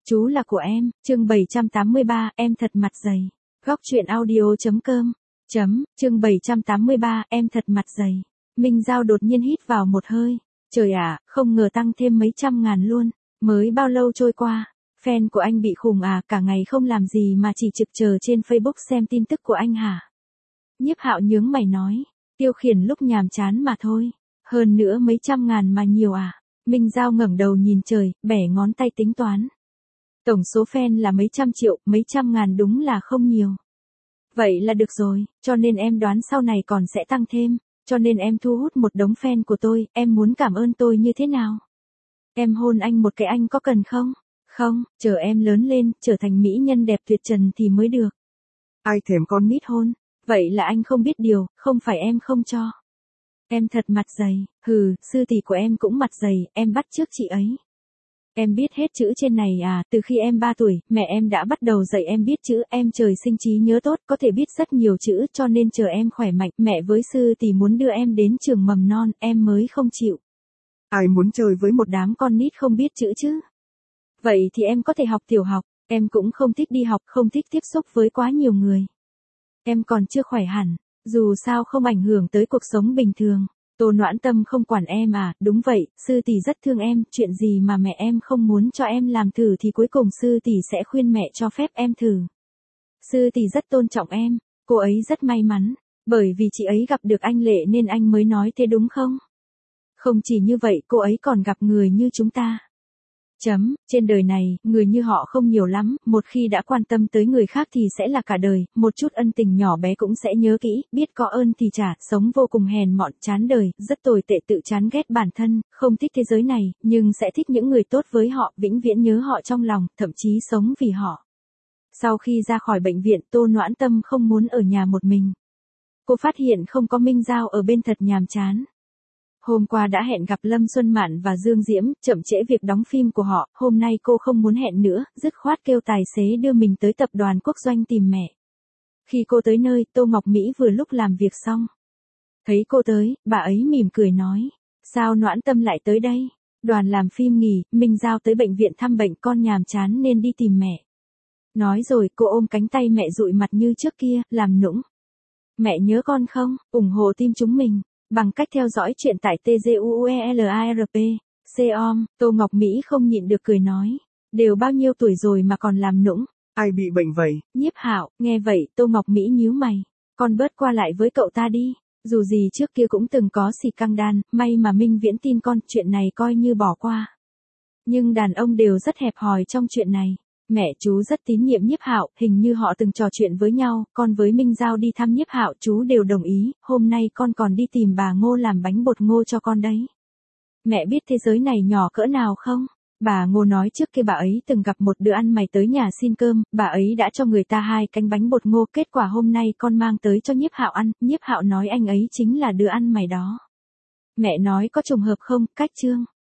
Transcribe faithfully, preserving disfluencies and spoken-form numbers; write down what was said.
Chú là của em, chương bảy trăm tám mươi ba, em thật mặt dày. Góc truyện audio.com. Chấm, chương bảy trăm tám mươi ba, em thật mặt dày. Minh Giao đột nhiên hít vào một hơi. Trời ạ, không ngờ tăng thêm mấy trăm ngàn luôn. Mới bao lâu trôi qua, fan của anh bị khùng à, cả ngày không làm gì mà chỉ trực chờ trên Facebook xem tin tức của anh hả? Nhiếp Hạo nhướng mày nói, tiêu khiển lúc nhàm chán mà thôi. Hơn nữa mấy trăm ngàn mà nhiều à? Minh Giao ngẩng đầu nhìn trời, bẻ ngón tay tính toán. Tổng số fan là mấy trăm triệu, mấy trăm ngàn đúng là không nhiều. Vậy là được rồi, cho nên em đoán sau này còn sẽ tăng thêm, cho nên em thu hút một đống fan của tôi, em muốn cảm ơn tôi như thế nào? Em hôn anh một cái anh có cần không? Không, chờ em lớn lên, trở thành mỹ nhân đẹp tuyệt trần thì mới được. Ai thèm con nít hôn? Vậy là anh không biết điều, không phải em không cho. Em thật mặt dày, hừ, sư tỷ của em cũng mặt dày, em bắt chước chị ấy. Em biết hết chữ trên này à, từ khi em ba tuổi, mẹ em đã bắt đầu dạy em biết chữ, em trời sinh trí nhớ tốt, có thể biết rất nhiều chữ, cho nên chờ em khỏe mạnh, mẹ với sư tỷ muốn đưa em đến trường mầm non, em mới không chịu. Ai muốn chơi với một đám con nít không biết chữ chứ? Vậy thì em có thể học tiểu học, em cũng không thích đi học, không thích tiếp xúc với quá nhiều người. Em còn chưa khỏe hẳn, dù sao không ảnh hưởng tới cuộc sống bình thường. Tô Noãn Tâm không quản em à, đúng vậy, sư tỷ rất thương em, chuyện gì mà mẹ em không muốn cho em làm thử thì cuối cùng sư tỷ sẽ khuyên mẹ cho phép em thử. Sư tỷ rất tôn trọng em, cô ấy rất may mắn, bởi vì chị ấy gặp được anh Lệ nên anh mới nói thế đúng không? Không chỉ như vậy, cô ấy còn gặp người như chúng ta. Chấm, trên đời này, người như họ không nhiều lắm, một khi đã quan tâm tới người khác thì sẽ là cả đời, một chút ân tình nhỏ bé cũng sẽ nhớ kỹ, biết có ơn thì trả, sống vô cùng hèn mọn, chán đời, rất tồi tệ tự chán ghét bản thân, không thích thế giới này, nhưng sẽ thích những người tốt với họ, vĩnh viễn nhớ họ trong lòng, thậm chí sống vì họ. Sau khi ra khỏi bệnh viện, Tô Noãn Tâm không muốn ở nhà một mình. Cô phát hiện không có Minh Giao ở bên thật nhàm chán. Hôm qua đã hẹn gặp Lâm Xuân Mạn và Dương Diễm, chậm trễ việc đóng phim của họ, hôm nay cô không muốn hẹn nữa, dứt khoát kêu tài xế đưa mình tới tập đoàn Quốc Doanh tìm mẹ. Khi cô tới nơi, Tô Ngọc Mỹ vừa lúc làm việc xong. Thấy cô tới, bà ấy mỉm cười nói, sao Noãn Tâm lại tới đây? Đoàn làm phim nghỉ, Minh Giao tới bệnh viện thăm bệnh, con nhàm chán nên đi tìm mẹ. Nói rồi, cô ôm cánh tay mẹ dụi mặt như trước kia, làm nũng. Mẹ nhớ con không? Ủng hộ team chúng mình. Bằng cách theo dõi chuyện tại tê giê u e lờ a rờ pê, com, Tô Ngọc Mỹ không nhịn được cười nói. Đều bao nhiêu tuổi rồi mà còn làm nũng. Ai bị bệnh vậy? Nhiếp Hạo, nghe vậy, Tô Ngọc Mỹ nhíu mày. Con bớt qua lại với cậu ta đi. Dù gì trước kia cũng từng có xì căng đan, may mà Minh Viễn tin con, chuyện này coi như bỏ qua. Nhưng đàn ông đều rất hẹp hòi trong chuyện này. Mẹ chú rất tín nhiệm Nhiếp Hạo, hình như họ từng trò chuyện với nhau, con với Minh Giao đi thăm Nhiếp Hạo, chú đều đồng ý, hôm nay con còn đi tìm bà Ngô làm bánh bột ngô cho con đấy. Mẹ biết thế giới này nhỏ cỡ nào không? Bà Ngô nói trước kia bà ấy từng gặp một đứa ăn mày tới nhà xin cơm, bà ấy đã cho người ta hai cánh bánh bột ngô, kết quả hôm nay con mang tới cho Nhiếp Hạo ăn, Nhiếp Hạo nói anh ấy chính là đứa ăn mày đó. Mẹ nói có trùng hợp không, cách chương.